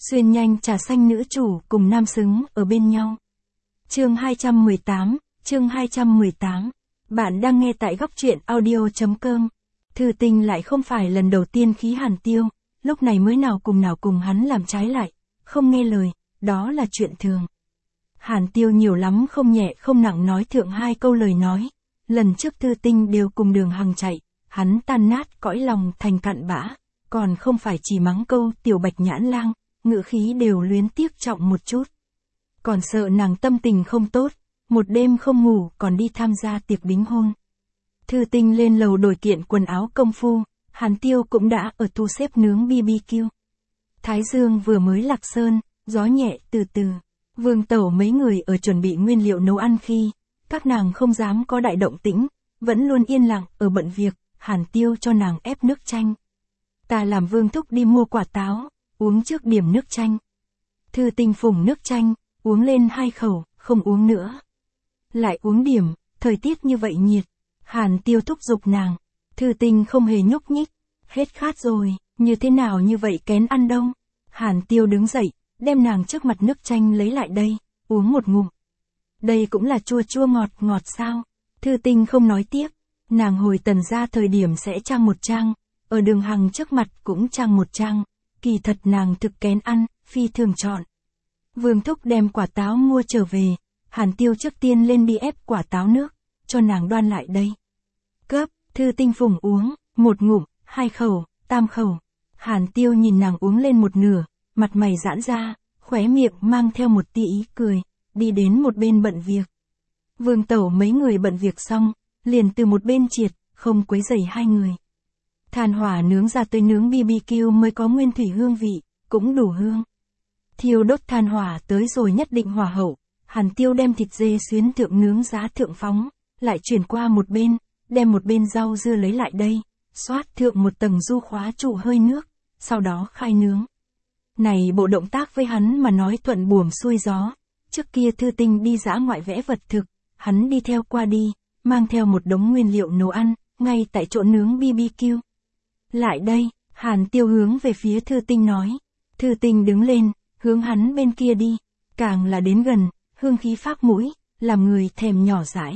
Xuyên nhanh trà xanh nữ chủ cùng nam xứng ở bên nhau. Chương 218, chương 218. Bạn đang nghe tại góc truyện audio.com. Thư Tình lại không phải lần đầu tiên khí Hàn Tiêu, lúc này mới nào cùng hắn làm trái lại, không nghe lời, đó là chuyện thường. Hàn Tiêu nhiều lắm không nhẹ không nặng nói thượng hai câu lời nói, lần trước Thư Tình đều cùng Đường Hằng chạy, hắn tan nát cõi lòng thành cặn bã, còn không phải chỉ mắng câu tiểu bạch nhãn lang, ngữ khí đều luyến tiếc trọng một chút. Còn sợ nàng tâm tình không tốt, một đêm không ngủ còn đi tham gia tiệc đính hôn. Thư Tình lên lầu đổi kiện quần áo công phu, Hàn Tiêu cũng đã ở thu xếp nướng BBQ. Thái dương vừa mới lạc sơn, gió nhẹ từ từ. Vương Tẩu mấy người ở chuẩn bị nguyên liệu nấu ăn khi, các nàng không dám có đại động tĩnh, vẫn luôn yên lặng ở bận việc, Hàn Tiêu cho nàng ép nước chanh. Ta làm Vương thúc đi mua quả táo, uống trước điểm nước chanh. Thư Tình phủng nước chanh, uống lên 2 khẩu, không uống nữa. Lại uống điểm, thời tiết như vậy nhiệt. Hàn Tiêu thúc giục nàng. Thư Tình không hề nhúc nhích. Hết khát rồi, như thế nào như vậy kén ăn đông. Hàn Tiêu đứng dậy, đem nàng trước mặt nước chanh lấy lại đây, uống một ngụm. Đây cũng là chua chua ngọt ngọt sao? Thư Tình không nói tiếp. Nàng hồi Tần gia thời điểm sẽ trang một trang, ở Đường Hằng trước mặt cũng trang một trang. Kỳ thật nàng thực kén ăn, phi thường chọn. Vương thúc đem quả táo mua trở về, Hàn Tiêu trước tiên lên đi ép quả táo nước, cho nàng đoan lại đây. Cấp, Thư Tình phủng uống, 1 ngụm, 2 khẩu, 3 khẩu. Hàn Tiêu nhìn nàng uống lên một nửa, mặt mày giãn ra, khóe miệng mang theo một tia ý cười, đi đến một bên bận việc. Vương Tẩu mấy người bận việc xong, liền từ một bên triệt, không quấy rầy hai người. Than hỏa nướng ra tới nướng BBQ mới có nguyên thủy hương vị, cũng đủ hương. Thiêu đốt than hỏa tới rồi nhất định hỏa hậu, Hàn Tiêu đem thịt dê xuyến thượng nướng giá thượng phóng, lại chuyển qua một bên, đem một bên rau dưa lấy lại đây, xoát thượng một tầng du khóa trụ hơi nước, sau đó khai nướng. Này bộ động tác với hắn mà nói thuận buồm xuôi gió, trước kia Thư Tình đi dã ngoại vẽ vật thực, hắn đi theo qua đi, mang theo một đống nguyên liệu nấu ăn, ngay tại chỗ nướng BBQ. Lại đây, Hàn Tiêu hướng về phía Thư Tình nói. Thư Tình đứng lên, hướng hắn bên kia đi, càng là đến gần, hương khí phác mũi, làm người thèm nhỏ dãi.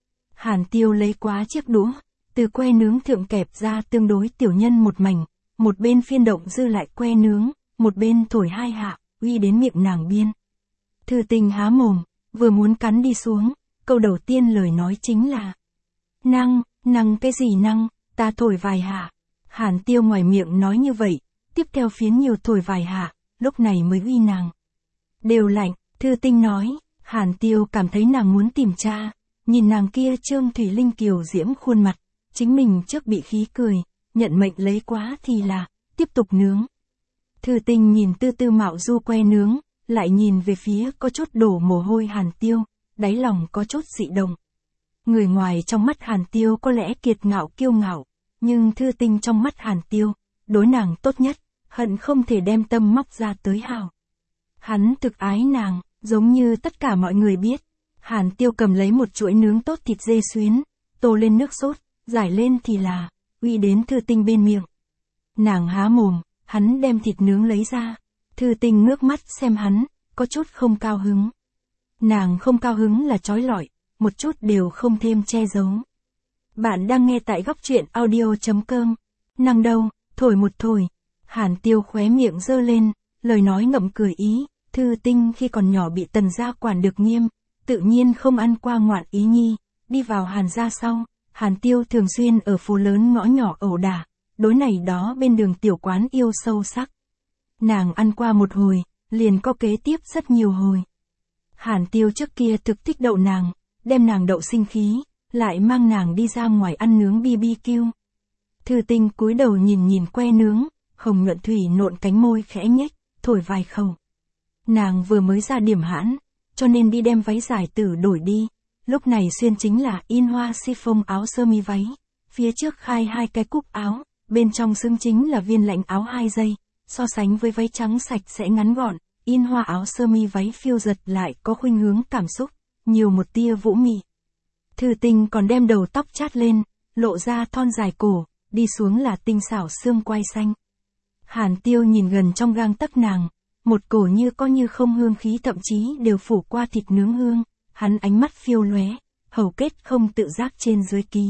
Hàn Tiêu lấy quá chiếc đũa, từ que nướng thượng kẹp ra tương đối tiểu nhân một mảnh, một bên phiên động dư lại que nướng, một bên thổi 2 hạ, uy đến miệng nàng biên. Thư Tình há mồm, vừa muốn cắn đi xuống, câu đầu tiên lời nói chính là: năng cái gì năng, ta thổi vài hạ. Hàn Tiêu ngoài miệng nói như vậy, tiếp theo phiến nhiều thổi vài hạ, lúc này mới uy nàng. Đều lạnh, Thư Tình nói. Hàn Tiêu cảm thấy nàng muốn tìm cha, nhìn nàng kia trương thủy linh kiều diễm khuôn mặt, chính mình trước bị khí cười, nhận mệnh lấy quá thì là, tiếp tục nướng. Thư Tình nhìn tư tư mạo du que nướng, lại nhìn về phía có chút đổ mồ hôi Hàn Tiêu, đáy lòng có chút dị động. Người ngoài trong mắt Hàn Tiêu có lẽ kiệt ngạo kiêu ngạo, nhưng Thư Tình trong mắt Hàn Tiêu, đối nàng tốt nhất, hận không thể đem tâm móc ra tới hào. Hắn thực ái nàng, giống như tất cả mọi người biết. Hàn Tiêu cầm lấy một chuỗi nướng tốt thịt dê xuyến, tô lên nước sốt, giải lên thì là, uy đến Thư Tình bên miệng. Nàng há mồm, hắn đem thịt nướng lấy ra. Thư Tình ngước mắt xem hắn, có chút không cao hứng. Nàng không cao hứng là trói lọi, một chút đều không thêm che giấu. Bạn đang nghe tại góc truyện audio.com. Năng đâu, thổi một thổi. Hàn Tiêu khóe miệng giơ lên, lời nói ngậm cười ý. Thư Tình khi còn nhỏ bị Tần gia quản được nghiêm, tự nhiên không ăn qua ngoạn ý nhi. Đi vào Hàn gia sau, Hàn Tiêu thường xuyên ở phố lớn ngõ nhỏ ẩu đả, đối này đó bên đường tiểu quán yêu sâu sắc. Nàng ăn qua một hồi, liền có kế tiếp rất nhiều hồi. Hàn Tiêu trước kia thực thích đậu nàng, đem nàng đậu sinh khí, lại mang nàng đi ra ngoài ăn nướng BBQ. Thư Tình cúi đầu nhìn que nướng, hồng nhuận thủy nộn cánh môi khẽ nhếch, thổi vài khẩu. Nàng vừa mới ra điểm hãn, cho nên đi đem váy dài tử đổi đi, lúc này xuyên chính là in hoa chiffon áo sơ mi váy, phía trước khai 2 cái cúc áo, bên trong xứng chính là viên lãnh áo 2 dây, so sánh với váy trắng sạch sẽ ngắn gọn, in hoa áo sơ mi váy phiêu giật lại có khuynh hướng cảm xúc, nhiều một tia vũ mị. Thư Tình còn đem đầu tóc chát lên, lộ ra thon dài cổ, đi xuống là tinh xảo xương quai xanh. Hàn Tiêu nhìn gần trong gang tấc nàng, một cổ như có như không hương khí thậm chí đều phủ qua thịt nướng hương, hắn ánh mắt phiêu lóe, hầu kết không tự giác trên dưới ký.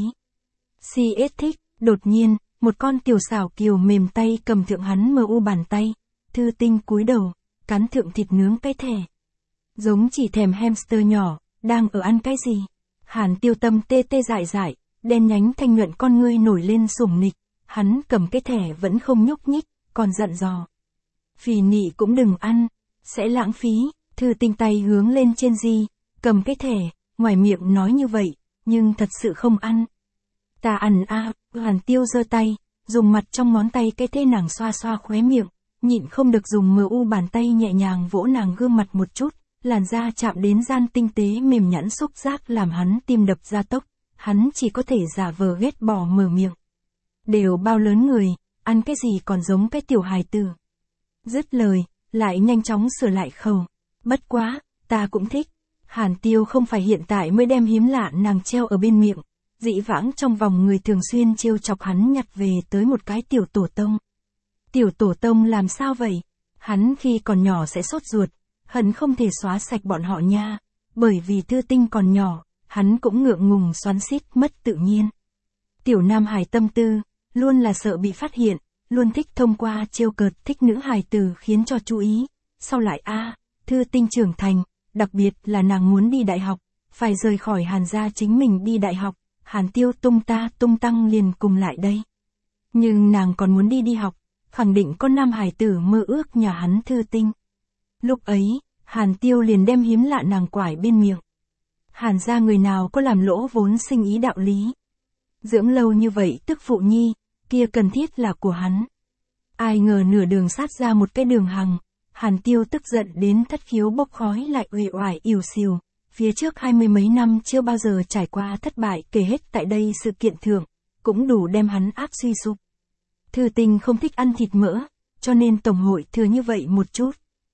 CS thích, đột nhiên, một con tiểu xảo kiều mềm tay cầm thượng hắn mờ u bàn tay, Thư Tinh cúi đầu, cắn thượng thịt nướng cái thẻ. Giống chỉ thèm hamster nhỏ, đang ở ăn cái gì? Hàn Tiêu tâm tê tê dại dại, đen nhánh thanh nhuận con ngươi nổi lên sủng nịch, hắn cầm cái thẻ vẫn không nhúc nhích, còn dặn dò. Phỉ nị cũng đừng ăn, sẽ lãng phí. Thư Tinh tay hướng lên trên di, cầm cái thẻ, ngoài miệng nói như vậy, nhưng thật sự không ăn. Ta ăn a. Hàn Tiêu giơ tay, dùng mặt trong ngón tay cái thẻ nàng xoa xoa khóe miệng, nhịn không được dùng mờ u bàn tay nhẹ nhàng vỗ nàng gương mặt một chút, làn da chạm đến gian tinh tế mềm nhẵn xúc giác làm hắn tim đập gia tốc, hắn chỉ có thể giả vờ ghét bỏ mở miệng. Đều bao lớn người, ăn cái gì còn giống cái tiểu hài tử. Dứt lời, lại nhanh chóng sửa lại khẩu. Bất quá, ta cũng thích. Hàn Tiêu không phải hiện tại mới đem hiếm lạ nàng treo ở bên miệng, dĩ vãng trong vòng người thường xuyên trêu chọc hắn nhặt về tới một cái tiểu tổ tông. Tiểu tổ tông làm sao vậy? Hắn khi còn nhỏ sẽ sốt ruột, hận không thể xóa sạch bọn họ nha, bởi vì Thư Tinh còn nhỏ, hắn cũng ngượng ngùng xoắn xít mất tự nhiên. Tiểu nam hài tâm tư, luôn là sợ bị phát hiện, luôn thích thông qua trêu cợt thích nữ hài tử khiến cho chú ý, sau lại Thư Tinh trưởng thành, đặc biệt là nàng muốn đi đại học, phải rời khỏi Hàn gia chính mình đi đại học, Hàn Tiêu tung ta tung tăng liền cùng lại đây. Nhưng nàng còn muốn đi học, khẳng định con nam hài tử mơ ước nhà hắn Thư Tinh. Lúc ấy, Hàn Tiêu liền đem hiếm lạ nàng quải bên miệng. Hàn gia người nào có làm lỗ vốn sinh ý đạo lý. Dưỡng lâu như vậy tức phụ nhi, kia cần thiết là của hắn. Ai ngờ nửa đường sát ra một cái đường hằng, Hàn Tiêu tức giận đến thất khiếu bốc khói lại uể oải ỉu xìu, phía trước 20 mấy năm chưa bao giờ trải qua thất bại kể hết tại đây sự kiện thượng, cũng đủ đem hắn áp suy sụp. Thư Tinh không thích ăn thịt mỡ, cho nên tổng hội thừa như vậy một chút.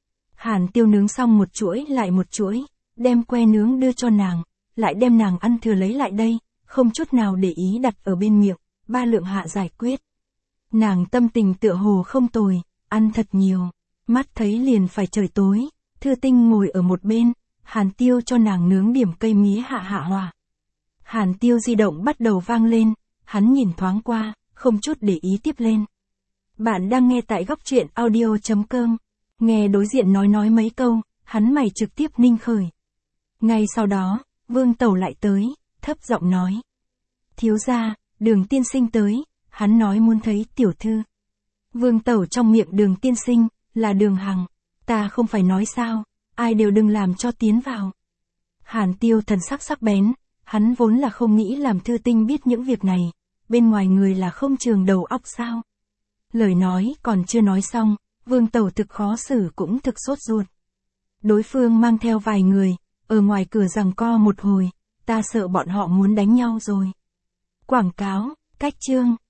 Hàn Tiêu nướng xong một chuỗi lại một chuỗi, đem que nướng đưa cho nàng, lại đem nàng ăn thừa lấy lại đây, không chút nào để ý đặt ở bên miệng, 3 lượng hạ giải quyết. Nàng tâm tình tựa hồ không tồi, ăn thật nhiều, mắt thấy liền phải trời tối, Thư Tinh ngồi ở một bên, Hàn Tiêu cho nàng nướng điểm cây mía hạ hạ hòa. Hàn Tiêu di động bắt đầu vang lên, hắn nhìn thoáng qua, không chút để ý tiếp lên. Bạn đang nghe tại góc truyện audio.com, nghe đối diện nói mấy câu, hắn mày trực tiếp ninh khởi. Ngay sau đó, Vương Tẩu lại tới, thấp giọng nói. Thiếu gia, Đường tiên sinh tới, hắn nói muốn thấy tiểu thư. Vương Tẩu trong miệng Đường tiên sinh, là Đường Hằng, ta không phải nói sao, ai đều đừng làm cho tiến vào. Hàn Tiêu thần sắc sắc bén, hắn vốn là không nghĩ làm Thư Tinh biết những việc này, bên ngoài người là không trường đầu óc sao. Lời nói còn chưa nói xong, Vương Tẩu thực khó xử cũng thực sốt ruột. Đối phương mang theo vài người, ở ngoài cửa giằng co một hồi, ta sợ bọn họ muốn đánh nhau rồi. Quảng cáo, cách chương.